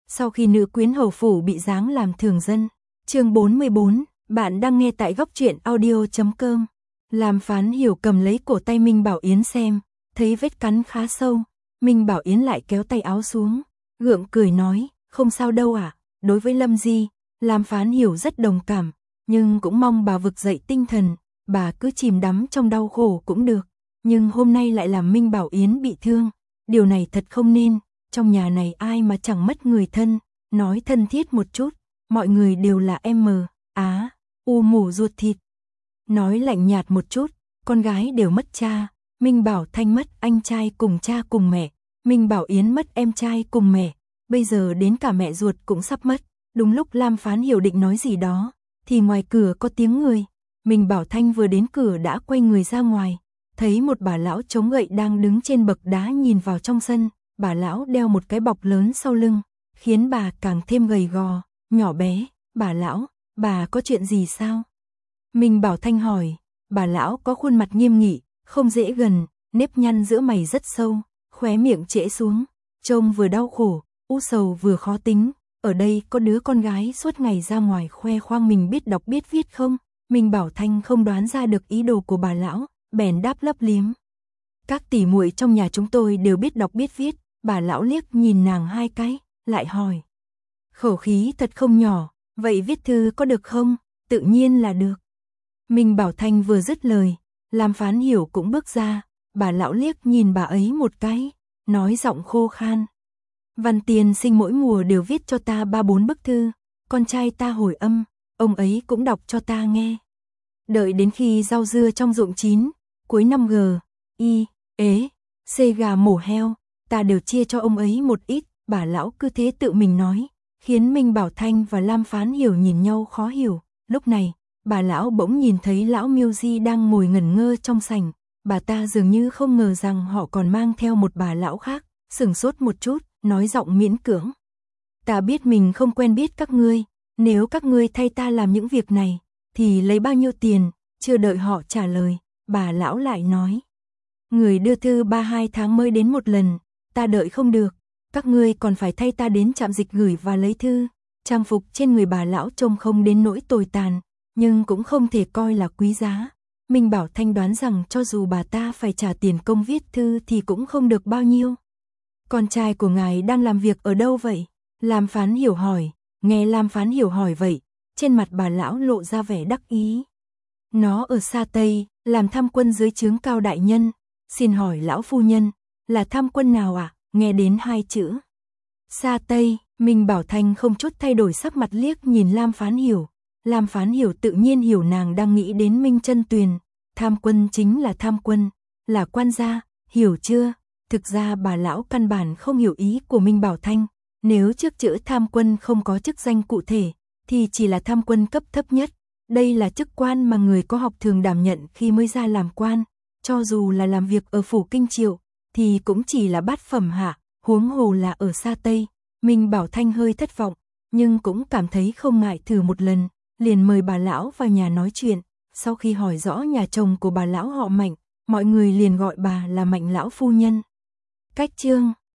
Sau khi nữ quyến hầu phủ bị giáng làm thường dân. Chương 44, bạn đang nghe tại góc truyện audio.com. Lam Phán Hiểu cầm lấy cổ tay Minh Bảo Yến xem, thấy vết cắn khá sâu, Minh Bảo Yến lại kéo tay áo xuống, gượng cười nói, không sao đâu ạ. Đối với Lâm Di, Lam Phán Hiểu rất đồng cảm, nhưng cũng mong bà vực dậy tinh thần, bà cứ chìm đắm trong đau khổ cũng được, nhưng hôm nay lại làm Minh Bảo Yến bị thương, điều này thật không nên, trong nhà này ai mà chẳng mất người thân, nói thân thiết một chút, mọi người đều là u mủ ruột thịt. Nói lạnh nhạt một chút, con gái đều mất cha, Minh Bảo Thanh mất anh trai cùng cha cùng mẹ, Minh Bảo Yến mất em trai cùng mẹ, bây giờ đến cả mẹ ruột cũng sắp mất. Đúng lúc Lam Phán Hiểu định nói gì đó, thì ngoài cửa có tiếng người, Minh Bảo Thanh vừa đến cửa đã quay người ra ngoài, thấy một bà lão chống gậy đang đứng trên bậc đá nhìn vào trong sân, bà lão đeo một cái bọc lớn sau lưng, khiến bà càng thêm gầy gò, nhỏ bé. Bà lão, bà có chuyện gì sao? Minh Bảo Thanh hỏi. Bà lão có khuôn mặt nghiêm nghị, không dễ gần, nếp nhăn giữa mày rất sâu, khóe miệng trễ xuống, trông vừa đau khổ, u sầu vừa khó tính. Ở đây có đứa con gái suốt ngày ra ngoài khoe khoang mình biết đọc biết viết không? Minh Bảo Thanh không đoán ra được ý đồ của bà lão, bèn đáp lấp liếm. Các tỷ muội trong nhà chúng tôi đều biết đọc biết viết. Bà lão liếc nhìn nàng hai cái, lại hỏi. Khẩu khí thật không nhỏ, vậy viết thư có được không? Tự nhiên là được. Minh Bảo Thanh vừa dứt lời, Lam Phán Hiểu cũng bước ra, bà lão liếc nhìn bà ấy một cái, nói giọng khô khan. Văn tiên sinh mỗi mùa đều viết cho ta 3-4 bức thư, con trai ta hồi âm, ông ấy cũng đọc cho ta nghe. Đợi đến khi rau dưa trong ruộng chín, cuối năm gà mổ heo, ta đều chia cho ông ấy một ít. Bà lão cứ thế tự mình nói, khiến Minh Bảo Thanh và Lam Phán Hiểu nhìn nhau khó hiểu. Lúc này, bà lão bỗng nhìn thấy lão Miêu Di đang ngồi ngẩn ngơ trong sảnh, bà ta dường như không ngờ rằng họ còn mang theo một bà lão khác, sửng sốt một chút, nói giọng miễn cưỡng. Ta biết mình không quen biết các ngươi, nếu các ngươi thay ta làm những việc này, thì lấy bao nhiêu tiền? Chưa đợi họ trả lời, bà lão lại nói. Người đưa thư 3-2 tháng mới đến một lần, ta đợi không được, các ngươi còn phải thay ta đến trạm dịch gửi và lấy thư. Trang phục trên người bà lão trông không đến nỗi tồi tàn, nhưng cũng không thể coi là quý giá. Minh Bảo Thanh đoán rằng cho dù bà ta phải trả tiền công viết thư thì cũng không được bao nhiêu. Con trai của ngài đang làm việc ở đâu vậy? Lam Phán Hiểu hỏi. Nghe Lam Phán Hiểu hỏi vậy, trên mặt bà lão lộ ra vẻ đắc ý. Nó ở Sa Tây, làm tham quân dưới trướng Cao đại nhân. Xin hỏi lão phu nhân, là tham quân nào ạ? Nghe đến 2 chữ Sa Tây, Minh Bảo Thanh không chút thay đổi sắc mặt liếc nhìn Lam Phán Hiểu. Lam Phán Hiểu tự nhiên hiểu nàng đang nghĩ đến Minh Chân Tuyền. Tham quân chính là tham quân, là quan gia, hiểu chưa? Thực ra bà lão căn bản không hiểu ý của Minh Bảo Thanh. Nếu trước chữ tham quân không có chức danh cụ thể, thì chỉ là tham quân cấp thấp nhất. Đây là chức quan mà người có học thường đảm nhận khi mới ra làm quan. Cho dù là làm việc ở phủ Kinh Triệu, thì cũng chỉ là bát phẩm hạ, huống hồ là ở Sa Tây. Minh Bảo Thanh hơi thất vọng, nhưng cũng cảm thấy không ngại thử một lần, liền mời bà lão vào nhà nói chuyện. Sau khi hỏi rõ nhà chồng của bà lão họ Mạnh, mọi người liền gọi bà là Mạnh lão phu nhân. Cách chương